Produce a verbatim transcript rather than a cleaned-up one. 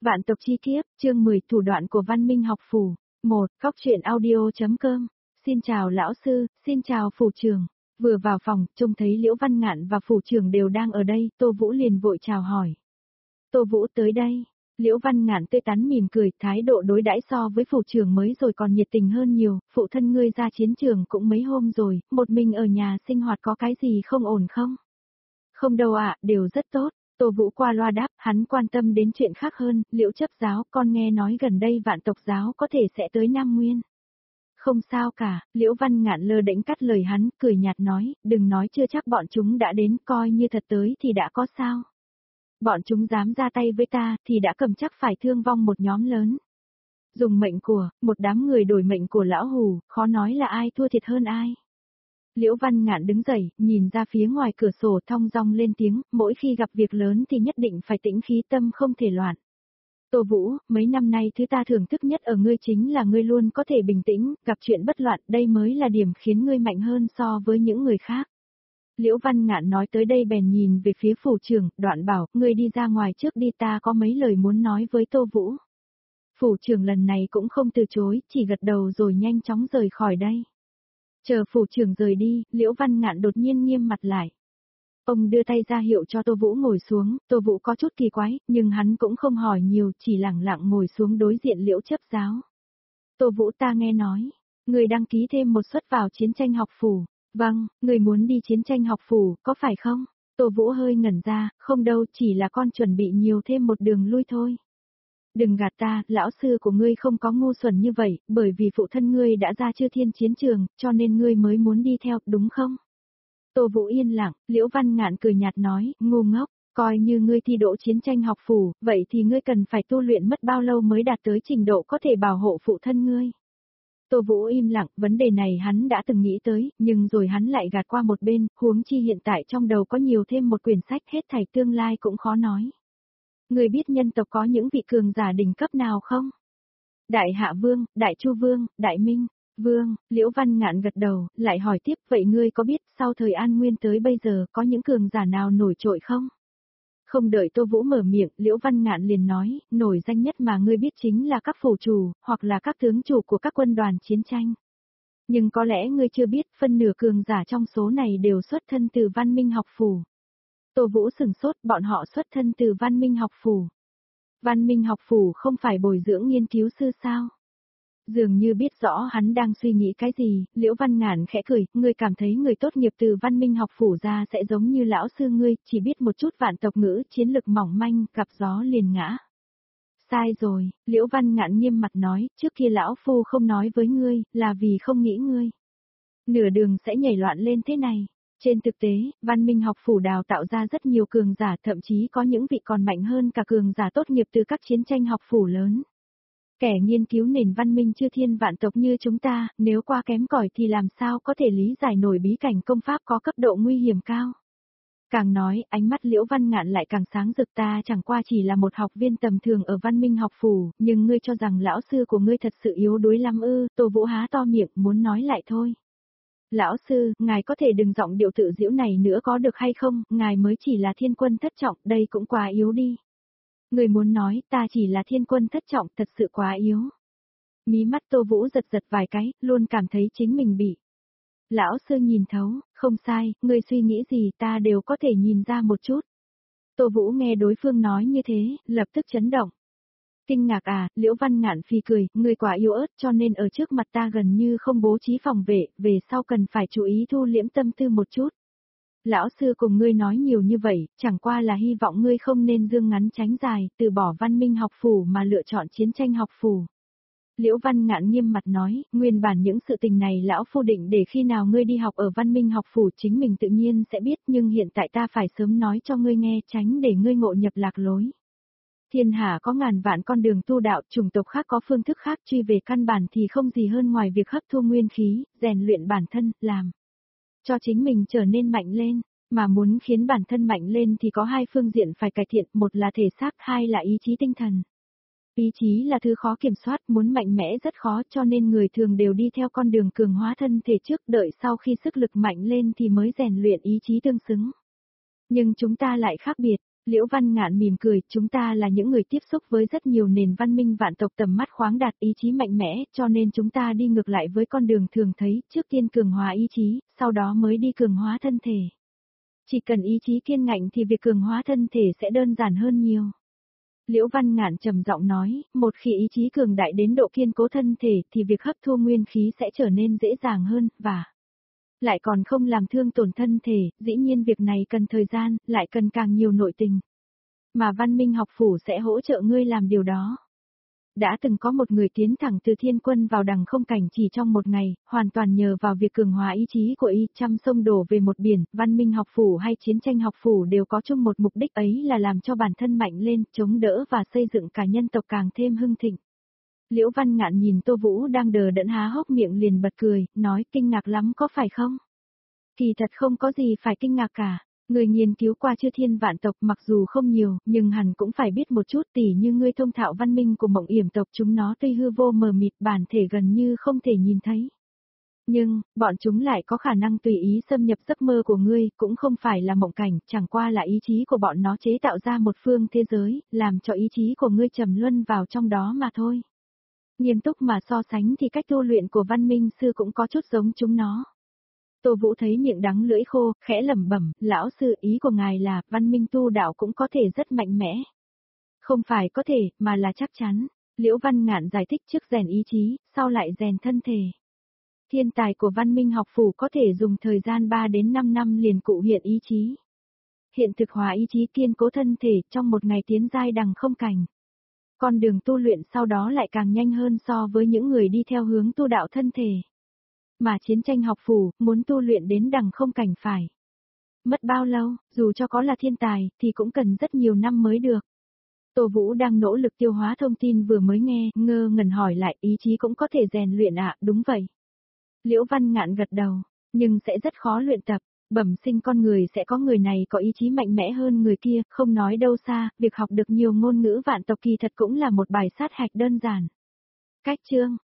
Vạn tộc chi kiếp, chương mười, thủ đoạn của văn minh học phủ. một. Cóc truyện audio.com. Xin chào lão sư, xin chào phủ trưởng. Vừa vào phòng, trông thấy Liễu Văn Ngạn và phủ trưởng đều đang ở đây, Tô Vũ liền vội chào hỏi. Tô Vũ tới đây. Liễu Văn Ngạn tươi tắn mỉm cười, thái độ đối đãi so với phủ trưởng mới rồi còn nhiệt tình hơn nhiều. Phụ thân ngươi ra chiến trường cũng mấy hôm rồi, một mình ở nhà sinh hoạt có cái gì không ổn không? Không đâu ạ, đều rất tốt. Tô Vũ qua loa đáp, hắn quan tâm đến chuyện khác hơn. Liễu chấp giáo, con nghe nói gần đây vạn tộc giáo có thể sẽ tới Nam Nguyên. Không sao cả, Liễu Văn Ngạn lơ đễnh cắt lời hắn, cười nhạt nói, đừng nói chưa chắc bọn chúng đã đến, coi như thật tới thì đã có sao. Bọn chúng dám ra tay với ta thì đã cầm chắc phải thương vong một nhóm lớn. Dùng mệnh của, một đám người đổi mệnh của lão hù, khó nói là ai thua thiệt hơn ai. Liễu Văn Ngạn đứng dậy, nhìn ra phía ngoài cửa sổ thong dong lên tiếng, mỗi khi gặp việc lớn thì nhất định phải tĩnh khí tâm không thể loạn. Tô Vũ, mấy năm nay thứ ta thưởng thức nhất ở ngươi chính là ngươi luôn có thể bình tĩnh, gặp chuyện bất loạn, đây mới là điểm khiến ngươi mạnh hơn so với những người khác. Liễu Văn Ngạn nói tới đây bèn nhìn về phía phủ trưởng, đoạn bảo, ngươi đi ra ngoài trước đi, ta có mấy lời muốn nói với Tô Vũ. Phủ trưởng lần này cũng không từ chối, chỉ gật đầu rồi nhanh chóng rời khỏi đây. Chờ phủ trưởng rời đi, Liễu Văn Ngạn đột nhiên nghiêm mặt lại. Ông đưa tay ra hiệu cho Tô Vũ ngồi xuống, Tô Vũ có chút kỳ quái, nhưng hắn cũng không hỏi nhiều, chỉ lẳng lặng ngồi xuống đối diện Liễu chấp giáo. Tô Vũ, ta nghe nói, người đăng ký thêm một suất vào chiến tranh học phủ. Vâng, người muốn đi chiến tranh học phủ, có phải không? Tô Vũ hơi ngẩn ra, không đâu, chỉ là con chuẩn bị nhiều thêm một đường lui thôi. Đừng gạt ta, lão sư của ngươi không có ngu xuẩn như vậy, bởi vì phụ thân ngươi đã ra Chư Thiên chiến trường, cho nên ngươi mới muốn đi theo, đúng không? Tô Vũ yên lặng, Liễu Văn Ngạn cười nhạt nói, ngu ngốc, coi như ngươi thi đỗ chiến tranh học phủ, vậy thì ngươi cần phải tu luyện mất bao lâu mới đạt tới trình độ có thể bảo hộ phụ thân ngươi? Tô Vũ im lặng, vấn đề này hắn đã từng nghĩ tới, nhưng rồi hắn lại gạt qua một bên, huống chi hiện tại trong đầu có nhiều thêm một quyển sách, hết thảy tương lai cũng khó nói. Người biết nhân tộc có những vị cường giả đỉnh cấp nào không? Đại Hạ Vương, Đại Chu Vương, Đại Minh, Vương, Liễu Văn Ngạn gật đầu, lại hỏi tiếp, vậy ngươi có biết sau thời An Nguyên tới bây giờ có những cường giả nào nổi trội không? Không đợi Tô Vũ mở miệng, Liễu Văn Ngạn liền nói, nổi danh nhất mà ngươi biết chính là các phủ chủ, hoặc là các tướng chủ của các quân đoàn chiến tranh. Nhưng có lẽ ngươi chưa biết, phân nửa cường giả trong số này đều xuất thân từ văn minh học phủ. Tô Vũ sửng sốt, bọn họ xuất thân từ văn minh học phủ. Văn minh học phủ không phải bồi dưỡng nghiên cứu sư sao? Dường như biết rõ hắn đang suy nghĩ cái gì, Liễu Văn Ngạn khẽ cười, ngươi cảm thấy người tốt nghiệp từ văn minh học phủ ra sẽ giống như lão sư ngươi, chỉ biết một chút vạn tộc ngữ, chiến lực mỏng manh, gặp gió liền ngã. Sai rồi, Liễu Văn Ngạn nghiêm mặt nói, trước kia lão phu không nói với ngươi, là vì không nghĩ ngươi. Nửa đường sẽ nhảy loạn lên thế này. Trên thực tế, văn minh học phủ đào tạo ra rất nhiều cường giả, thậm chí có những vị còn mạnh hơn cả cường giả tốt nghiệp từ các chiến tranh học phủ lớn. Kẻ nghiên cứu nền văn minh chư thiên vạn tộc như chúng ta, nếu qua kém cỏi thì làm sao có thể lý giải nổi bí cảnh công pháp có cấp độ nguy hiểm cao. Càng nói, ánh mắt Liễu Văn Ngạn lại càng sáng rực, ta chẳng qua chỉ là một học viên tầm thường ở văn minh học phủ, nhưng ngươi cho rằng lão sư của ngươi thật sự yếu đuối lắm ư? Tô Vũ há to miệng, muốn nói lại thôi. Lão sư, ngài có thể đừng giọng điệu tự giễu này nữa có được hay không, ngài mới chỉ là thiên quân thất trọng, đây cũng quá yếu đi. Người muốn nói, ta chỉ là thiên quân thất trọng, thật sự quá yếu. Mí mắt Tô Vũ giật giật vài cái, luôn cảm thấy chính mình bị. Lão sư nhìn thấu, không sai, người suy nghĩ gì ta đều có thể nhìn ra một chút. Tô Vũ nghe đối phương nói như thế, lập tức chấn động. Kinh ngạc à, Liễu Văn Ngạn phì cười, người quả yếu ớt cho nên ở trước mặt ta gần như không bố trí phòng vệ, về sau cần phải chú ý thu liễm tâm tư một chút. Lão sư cùng ngươi nói nhiều như vậy, chẳng qua là hy vọng ngươi không nên dương ngắn tránh dài, từ bỏ văn minh học phủ mà lựa chọn chiến tranh học phủ. Liễu Văn Ngạn nghiêm mặt nói, nguyên bản những sự tình này lão phu định để khi nào ngươi đi học ở văn minh học phủ chính mình tự nhiên sẽ biết, nhưng hiện tại ta phải sớm nói cho ngươi nghe, tránh để ngươi ngộ nhập lạc lối. Thiên hạ có ngàn vạn con đường tu đạo, chủng tộc khác có phương thức khác, truy về căn bản thì không gì hơn ngoài việc hấp thu nguyên khí, rèn luyện bản thân, làm cho chính mình trở nên mạnh lên, mà muốn khiến bản thân mạnh lên thì có hai phương diện phải cải thiện, một là thể xác, hai là ý chí tinh thần. Ý chí là thứ khó kiểm soát, muốn mạnh mẽ rất khó, cho nên người thường đều đi theo con đường cường hóa thân thể trước, đợi sau khi sức lực mạnh lên thì mới rèn luyện ý chí tương xứng. Nhưng chúng ta lại khác biệt, Liễu Văn Ngạn mỉm cười, chúng ta là những người tiếp xúc với rất nhiều nền văn minh vạn tộc tầm mắt khoáng đạt ý chí mạnh mẽ, cho nên chúng ta đi ngược lại với con đường thường thấy, trước tiên cường hóa ý chí, sau đó mới đi cường hóa thân thể. Chỉ cần ý chí kiên ngạnh thì việc cường hóa thân thể sẽ đơn giản hơn nhiều. Liễu Văn Ngạn trầm giọng nói, một khi ý chí cường đại đến độ kiên cố thân thể thì việc hấp thu nguyên khí sẽ trở nên dễ dàng hơn, và lại còn không làm thương tổn thân thể, dĩ nhiên việc này cần thời gian, lại cần càng nhiều nội tình. Mà văn minh học phủ sẽ hỗ trợ ngươi làm điều đó. Đã từng có một người tiến thẳng từ thiên quân vào đằng không cảnh chỉ trong một ngày, hoàn toàn nhờ vào việc cường hóa ý chí của y, trăm sông đổ về một biển, văn minh học phủ hay chiến tranh học phủ đều có chung một mục đích ấy là làm cho bản thân mạnh lên, chống đỡ và xây dựng cả nhân tộc càng thêm hưng thịnh. Liễu Văn Ngạn nhìn Tô Vũ đang đờ đẫn há hốc miệng liền bật cười, nói kinh ngạc lắm có phải không? Kỳ thật không có gì phải kinh ngạc cả. Người nghiên cứu qua chư thiên vạn tộc mặc dù không nhiều, nhưng hẳn cũng phải biết một chút, tỉ như ngươi thông thạo văn minh của Mộng Yểm tộc, chúng nó tuy hư vô mờ mịt bản thể gần như không thể nhìn thấy. Nhưng, bọn chúng lại có khả năng tùy ý xâm nhập giấc mơ của ngươi, cũng không phải là mộng cảnh, chẳng qua là ý chí của bọn nó chế tạo ra một phương thế giới, làm cho ý chí của ngươi trầm luân vào trong đó mà thôi. Nghiêm túc mà so sánh thì cách tu luyện của văn minh sư cũng có chút giống chúng nó. Tô Vũ thấy miệng đắng lưỡi khô, khẽ lẩm bẩm, lão sư, ý của ngài là, văn minh tu đạo cũng có thể rất mạnh mẽ. Không phải có thể, mà là chắc chắn. Liễu Văn Ngạn giải thích, trước rèn ý chí, sau lại rèn thân thể. Thiên tài của văn minh học phủ có thể dùng thời gian ba đến năm năm liền cụ hiện ý chí. Hiện thực hóa ý chí kiên cố thân thể trong một ngày tiến giai đằng không cảnh. Con đường tu luyện sau đó lại càng nhanh hơn so với những người đi theo hướng tu đạo thân thể. Mà chiến tranh học phủ, muốn tu luyện đến đằng không cảnh phải mất bao lâu, dù cho có là thiên tài, thì cũng cần rất nhiều năm mới được. Tô Vũ đang nỗ lực tiêu hóa thông tin vừa mới nghe, ngơ ngẩn hỏi lại, ý chí cũng có thể rèn luyện ạ, à? Đúng vậy. Liễu Văn Ngạn gật đầu, nhưng sẽ rất khó luyện tập, bẩm sinh con người sẽ có người này có ý chí mạnh mẽ hơn người kia, không nói đâu xa, việc học được nhiều ngôn ngữ vạn tộc kỳ thật cũng là một bài sát hạch đơn giản. Cách chương